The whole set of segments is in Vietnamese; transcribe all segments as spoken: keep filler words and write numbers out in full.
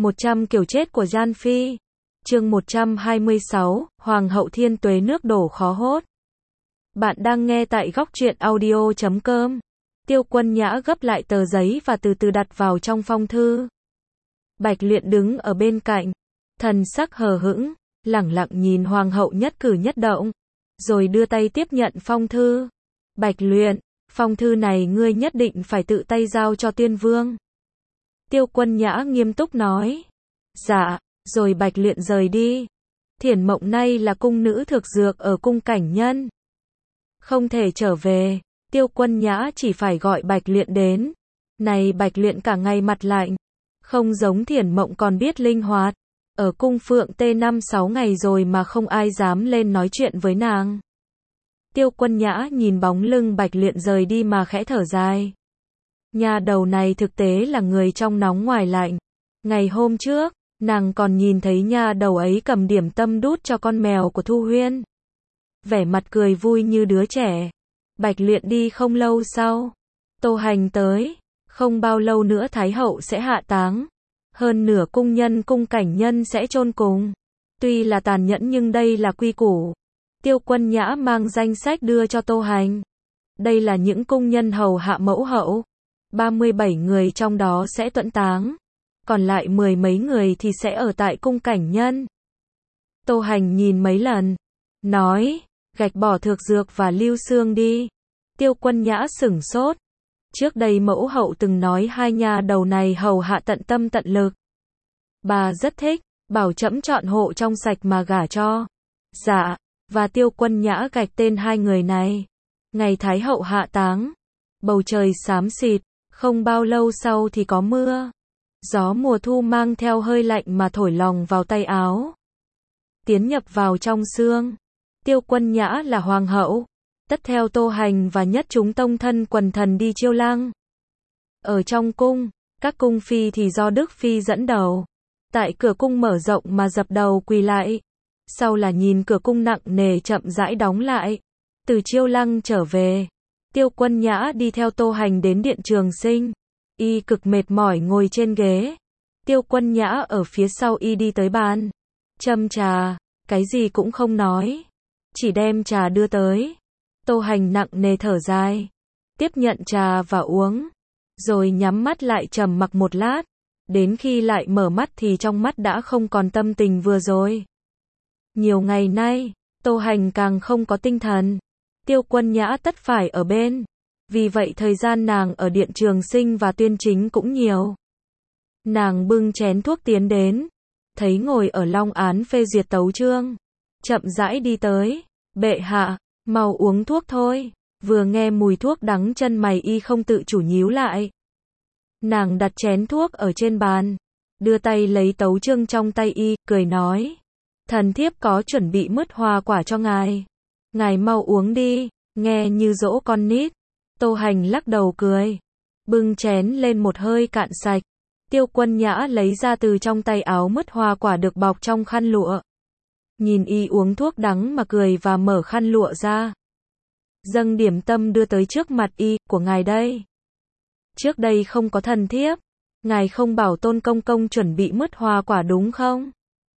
một trăm kiểu chết của Gian Phi. Chương một trăm hai mươi sáu, Hoàng hậu thiên tuế nước đổ khó hốt. Bạn đang nghe tại góc truyện audio chấm com. Tiêu Quân Nhã gấp lại tờ giấy và từ từ đặt vào trong phong thư. Bạch Luyện đứng ở bên cạnh, thần sắc hờ hững, lẳng lặng nhìn Hoàng hậu nhất cử nhất động, rồi đưa tay tiếp nhận phong thư. Bạch Luyện, phong thư này ngươi nhất định phải tự tay giao cho Tuyên Vương. Tiêu Quân Nhã nghiêm túc nói. Dạ, rồi Bạch Luyện rời đi. Thiển Mộng nay là cung nữ thực dược ở cung Cảnh Nhân, không thể trở về. Tiêu Quân Nhã chỉ phải gọi Bạch Luyện đến. Này Bạch Luyện cả ngày mặt lạnh, không giống Thiển Mộng còn biết linh hoạt. Ở cung Phượng Tê năm sáu ngày rồi mà không ai dám lên nói chuyện với nàng. Tiêu Quân Nhã nhìn bóng lưng Bạch Luyện rời đi mà khẽ thở dài. Nhà đầu này thực tế là người trong nóng ngoài lạnh. Ngày hôm trước, nàng còn nhìn thấy nha đầu ấy cầm điểm tâm đút cho con mèo của Thu Huyên. Vẻ mặt cười vui như đứa trẻ. Bạch Luyện đi không lâu sau, Tô Hành tới. Không bao lâu nữa Thái hậu sẽ hạ táng. Hơn nửa cung nhân cung Cảnh Nhân sẽ chôn cùng. Tuy là tàn nhẫn nhưng đây là quy củ. Tiêu Quân Nhã mang danh sách đưa cho Tô Hành. Đây là những cung nhân hầu hạ mẫu hậu. ba mươi bảy người trong đó sẽ tuẫn táng. Còn lại mười mấy người thì sẽ ở tại cung Cảnh Nhân. Tô Hành nhìn mấy lần, nói, gạch bỏ Thược Dược và Lưu Xương đi. Tiêu Quân Nhã sửng sốt. Trước đây mẫu hậu từng nói hai nhà đầu này hầu hạ tận tâm tận lực. Bà rất thích, bảo trẫm chọn hộ trong sạch mà gả cho. Dạ, và Tiêu Quân Nhã gạch tên hai người này. Ngày Thái hậu hạ táng, bầu trời xám xịt, không bao lâu sau thì có mưa. Gió mùa thu mang theo hơi lạnh mà thổi lòng vào tay áo. Tiến nhập vào trong xương. Tiêu Quân Nhã là hoàng hậu, tất theo Tô Hành và nhất chúng tông thân quần thần đi chiêu lăng. Ở trong cung, các cung phi thì do Đức Phi dẫn đầu. Tại cửa cung mở rộng mà dập đầu quỳ lại. Sau là nhìn cửa cung nặng nề chậm rãi đóng lại. Từ chiêu lăng trở về, Tiêu Quân Nhã đi theo Tô Hành đến điện Trường Sinh. Y cực mệt mỏi ngồi trên ghế. Tiêu Quân Nhã ở phía sau y đi tới bàn, châm trà, cái gì cũng không nói, chỉ đem trà đưa tới. Tô Hành nặng nề thở dài, tiếp nhận trà và uống, rồi nhắm mắt lại trầm mặc một lát. Đến khi lại mở mắt thì trong mắt đã không còn tâm tình vừa rồi. Nhiều ngày nay, Tô Hành càng không có tinh thần. Tiêu Quân Nhã tất phải ở bên. Vì vậy thời gian nàng ở điện Trường Sinh và Tuyên Chính cũng nhiều. Nàng bưng chén thuốc tiến đến, thấy ngồi ở long án phê duyệt tấu chương, chậm rãi đi tới. Bệ hạ, mau uống thuốc thôi. Vừa nghe mùi thuốc đắng chân mày y không tự chủ nhíu lại. Nàng đặt chén thuốc ở trên bàn, đưa tay lấy tấu chương trong tay y, cười nói. Thần thiếp có chuẩn bị mứt hoa quả cho ngài. Ngài mau uống đi, nghe như dỗ con nít. Tô Hành lắc đầu cười, bưng chén lên một hơi cạn sạch. Tiêu Quân Nhã lấy ra từ trong tay áo mứt hoa quả được bọc trong khăn lụa. Nhìn y uống thuốc đắng mà cười và mở khăn lụa ra. Dâng điểm tâm đưa tới trước mặt y, của ngài đây. Trước đây không có thần thiếp, ngài không bảo Tôn công công chuẩn bị mứt hoa quả đúng không?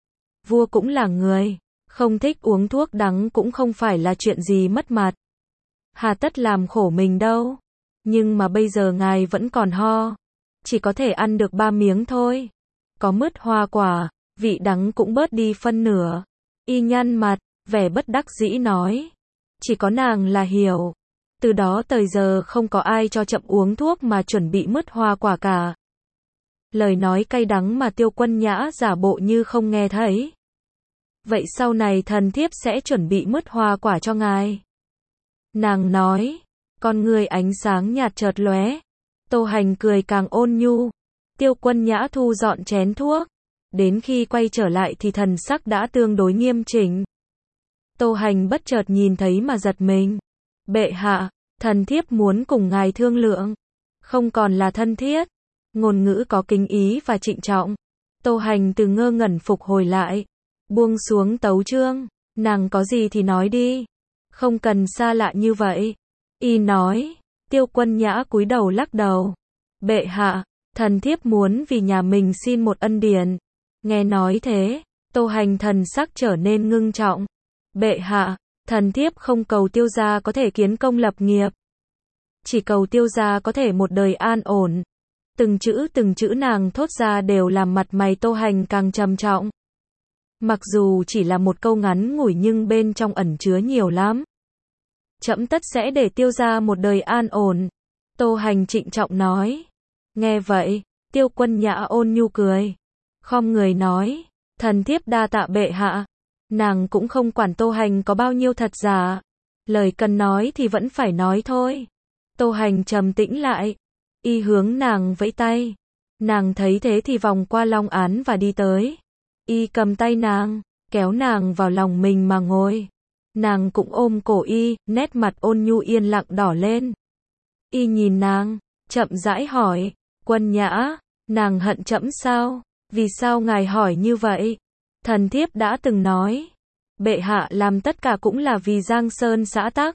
Vua cũng là người, không thích uống thuốc đắng cũng không phải là chuyện gì mất mặt. Hà tất làm khổ mình đâu. Nhưng mà bây giờ ngài vẫn còn ho, chỉ có thể ăn được ba miếng thôi. Có mứt hoa quả, vị đắng cũng bớt đi phân nửa. Y nhăn mặt, vẻ bất đắc dĩ nói. Chỉ có nàng là hiểu. Từ đó tới giờ không có ai cho chậm uống thuốc mà chuẩn bị mứt hoa quả cả. Lời nói cay đắng mà Tiêu Quân Nhã giả bộ như không nghe thấy. Vậy sau này thần thiếp sẽ chuẩn bị mứt hoa quả cho ngài. Nàng nói, con người ánh sáng nhạt chợt lóe. Tô Hành cười càng ôn nhu. Tiêu Quân Nhã thu dọn chén thuốc. Đến khi quay trở lại thì thần sắc đã tương đối nghiêm chỉnh. Tô Hành bất chợt nhìn thấy mà giật mình. Bệ hạ, thần thiếp muốn cùng ngài thương lượng. Không còn là thân thiết. Ngôn ngữ có kính ý và trịnh trọng. Tô Hành từ ngơ ngẩn phục hồi lại. Buông xuống tấu chương. Nàng có gì thì nói đi. Không cần xa lạ như vậy. Y nói. Tiêu Quân Nhã cúi đầu lắc đầu. Bệ hạ, Thần thiếp muốn vì nhà mình xin một ân điển. Nghe nói thế, Tô Hành thần sắc trở nên ngưng trọng. Bệ hạ, thần thiếp không cầu tiêu gia có thể kiến công lập nghiệp. Chỉ cầu tiêu gia có thể một đời an ổn. Từng chữ từng chữ nàng thốt ra đều làm mặt mày Tô Hành càng trầm trọng. Mặc dù chỉ là một câu ngắn ngủi nhưng bên trong ẩn chứa nhiều lắm. Trẫm tất sẽ để tiêu gia một đời an ổn. Tô Hành trịnh trọng nói. Nghe vậy, Tiêu Quân Nhã ôn nhu cười. Khom người nói, thần thiếp đa tạ bệ hạ. Nàng cũng không quản Tô Hành có bao nhiêu thật giả. Lời cần nói thì vẫn phải nói thôi. Tô Hành trầm tĩnh lại. Y hướng nàng vẫy tay. Nàng thấy thế thì vòng qua long án và đi tới. Y cầm tay nàng, kéo nàng vào lòng mình mà ngồi. Nàng cũng ôm cổ Y, nét mặt ôn nhu yên lặng đỏ lên. Y nhìn nàng, chậm rãi hỏi, Quân Nhã, nàng hận trẫm sao? Vì sao ngài hỏi như vậy? Thần thiếp đã từng nói, bệ hạ làm tất cả cũng là vì Giang Sơn xã tắc.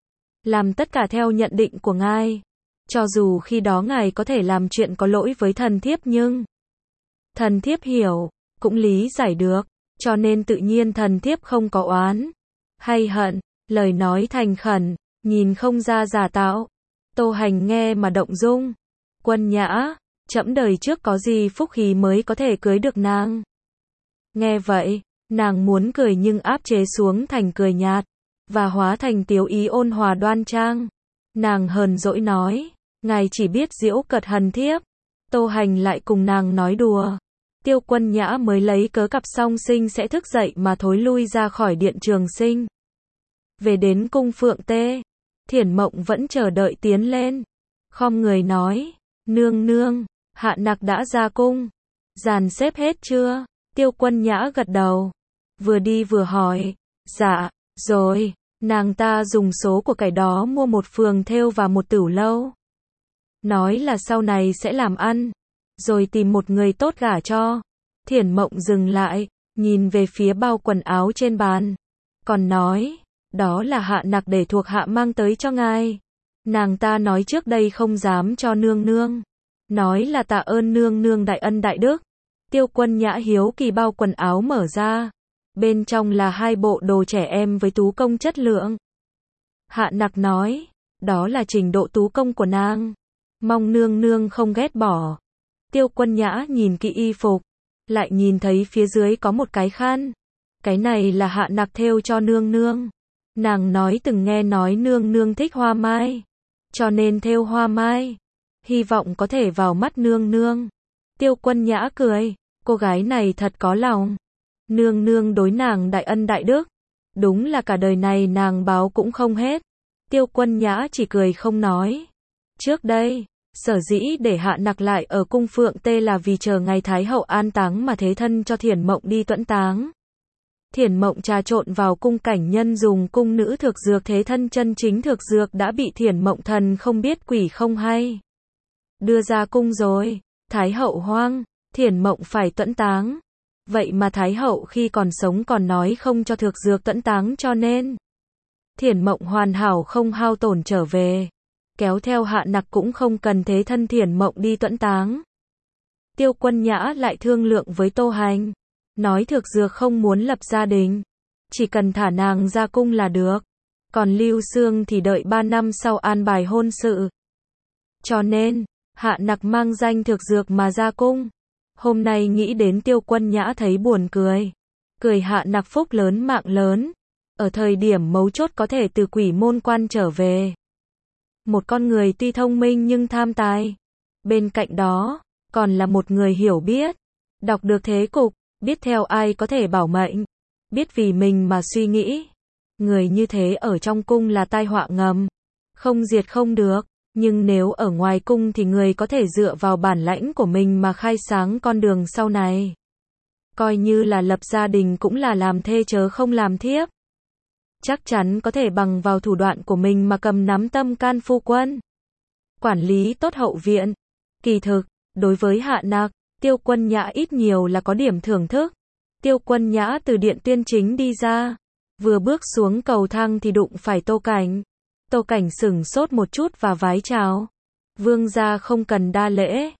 Làm tất cả theo nhận định của ngài. Cho dù khi đó ngài có thể làm chuyện có lỗi với thần thiếp nhưng thần thiếp hiểu, cũng lý giải được, cho nên tự nhiên thần thiếp không có oán hay hận, lời nói thành khẩn, nhìn không ra giả tạo. Tô Hành nghe mà động dung. Quân Nhã, trẫm đời trước có gì phúc khí mới có thể cưới được nàng. Nghe vậy, nàng muốn cười nhưng áp chế xuống thành cười nhạt, và hóa thành tiếu ý ôn hòa đoan trang. Nàng hờn dỗi nói, ngài chỉ biết giễu cợt hần thiếp. Tô Hành lại cùng nàng nói đùa. Tiêu Quân Nhã mới lấy cớ cặp song sinh sẽ thức dậy mà thối lui ra khỏi điện Trường Sinh. Về đến cung Phượng Tê, Thiển Mộng vẫn chờ đợi tiến lên. Khom người nói, nương nương, Hạ Nặc đã ra cung. Dàn xếp hết chưa? Tiêu Quân Nhã gật đầu. Vừa đi vừa hỏi, dạ, rồi, nàng ta dùng số của cải đó mua một phường thêu và một tửu lâu. Nói là sau này sẽ làm ăn, rồi tìm một người tốt gả cho. Thiển Mộng dừng lại, nhìn về phía bao quần áo trên bàn. Còn nói, đó là Hạ Nặc để thuộc hạ mang tới cho ngài. Nàng ta nói trước đây không dám cho nương nương. Nói là tạ ơn nương nương đại ân đại đức. Tiêu Quân Nhã hiếu kỳ bao quần áo mở ra. Bên trong là hai bộ đồ trẻ em với tú công chất lượng. Hạ Nặc nói, đó là trình độ tú công của nàng. Mong nương nương không ghét bỏ. Tiêu Quân Nhã nhìn kỹ y phục, lại nhìn thấy phía dưới có một cái khăn. Cái này là Hạ Nặc thêu cho nương nương. Nàng nói từng nghe nói nương nương thích hoa mai, cho nên thêu hoa mai. Hy vọng có thể vào mắt nương nương. Tiêu Quân Nhã cười, cô gái này thật có lòng. Nương nương đối nàng đại ân đại đức. Đúng là cả đời này nàng báo cũng không hết. Tiêu Quân Nhã chỉ cười không nói. Trước đây, sở dĩ để Hạ Nặc lại ở cung Phượng Tê là vì chờ ngày Thái hậu an táng mà thế thân cho Thiển Mộng đi tuẫn táng. Thiển Mộng trà trộn vào cung cảnh nhân dùng cung nữ thực dược thế thân chân chính thực dược đã bị Thiển Mộng thần không biết quỷ không hay đưa ra cung rồi. Thái hậu hoang, Thiển Mộng phải tuẫn táng. Vậy mà Thái hậu khi còn sống còn nói không cho thực dược tuẫn táng cho nên Thiển Mộng hoàn hảo không hao tổn trở về. Kéo theo Hạ Nặc cũng không cần thế thân Thiển Mộng đi tuẫn táng. Tiêu Quân Nhã lại thương lượng với Tô Hành. Nói thực dược không muốn lập gia đình. Chỉ cần thả nàng ra cung là được. Còn Lưu Xương thì đợi ba năm sau an bài hôn sự. Cho nên, Hạ Nặc mang danh thực dược mà ra cung. Hôm nay nghĩ đến Tiêu Quân Nhã thấy buồn cười. Cười Hạ Nặc phúc lớn mạng lớn. Ở thời điểm mấu chốt có thể từ quỷ môn quan trở về. Một con người tuy thông minh nhưng tham tài. Bên cạnh đó, còn là một người hiểu biết. Đọc được thế cục, biết theo ai có thể bảo mệnh. Biết vì mình mà suy nghĩ. Người như thế ở trong cung là tai họa ngầm. Không diệt không được. Nhưng nếu ở ngoài cung thì người có thể dựa vào bản lãnh của mình mà khai sáng con đường sau này. Coi như là lập gia đình cũng là làm thê chớ không làm thiếp. Chắc chắn có thể bằng vào thủ đoạn của mình mà cầm nắm tâm can phu quân. Quản lý tốt hậu viện. Kỳ thực, đối với Hạ Nặc, Tiêu Quân Nhã ít nhiều là có điểm thưởng thức. Tiêu Quân Nhã từ điện tuyên chính đi ra. Vừa bước xuống cầu thang thì đụng phải Tô Cảnh. Tô Cảnh sửng sốt một chút và vái chào. Vương gia không cần đa lễ.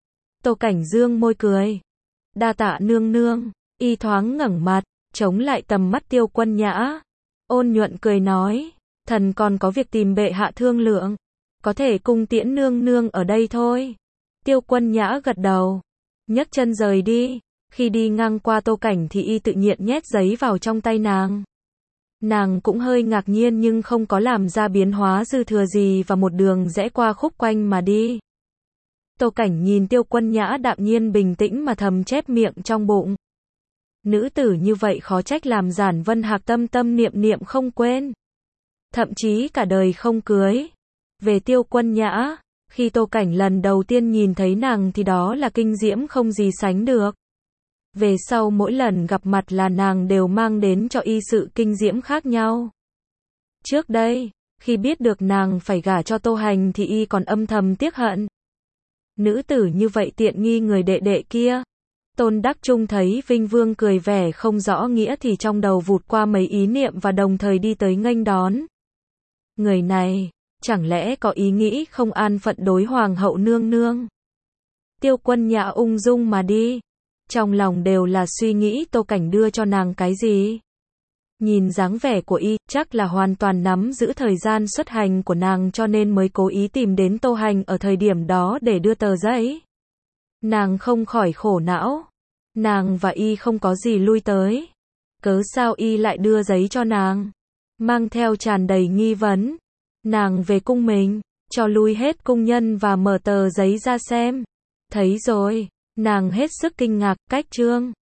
Tô Cảnh dương môi cười. Đa tạ nương nương. Y thoáng ngẩng mặt, chống lại tầm mắt Tiêu Quân Nhã. Ôn nhuận cười nói, thần còn có việc tìm bệ hạ thương lượng. Có thể cung tiễn nương nương ở đây thôi. Tiêu Quân Nhã gật đầu, nhấc chân rời đi. Khi đi ngang qua Tô Cảnh thì y tự nhiên nhét giấy vào trong tay nàng. Nàng cũng hơi ngạc nhiên nhưng không có làm ra biến hóa dư thừa gì và một đường rẽ qua khúc quanh mà đi. Tô Cảnh nhìn Tiêu Quân Nhã đạm nhiên bình tĩnh mà thầm chép miệng trong bụng. Nữ tử như vậy khó trách làm Giản Vân Hạc tâm tâm niệm niệm không quên. Thậm chí cả đời không cưới. Về Tiêu Quân Nhã, khi Tô Cảnh lần đầu tiên nhìn thấy nàng thì đó là kinh diễm không gì sánh được. Về sau mỗi lần gặp mặt là nàng đều mang đến cho y sự kinh diễm khác nhau. Trước đây, khi biết được nàng phải gả cho Tô Hành thì y còn âm thầm tiếc hận. Nữ tử như vậy tiện nghi người đệ đệ kia. Tôn Đắc Trung thấy Vinh Vương cười vẻ không rõ nghĩa thì trong đầu vụt qua mấy ý niệm và đồng thời đi tới nghênh đón. Người này, chẳng lẽ có ý nghĩ không an phận đối hoàng hậu nương nương? Tiêu Quân Nhã ung dung mà đi. Trong lòng đều là suy nghĩ Tô Cảnh đưa cho nàng cái gì. Nhìn dáng vẻ của y, chắc là hoàn toàn nắm giữ thời gian xuất hành của nàng cho nên mới cố ý tìm đến Tô Hành ở thời điểm đó để đưa tờ giấy. Nàng không khỏi khổ não. Nàng và y không có gì lui tới. Cớ sao y lại đưa giấy cho nàng? Mang theo tràn đầy nghi vấn. Nàng về cung mình, cho lui hết cung nhân và mở tờ giấy ra xem. Thấy rồi, nàng hết sức kinh ngạc, cách chương.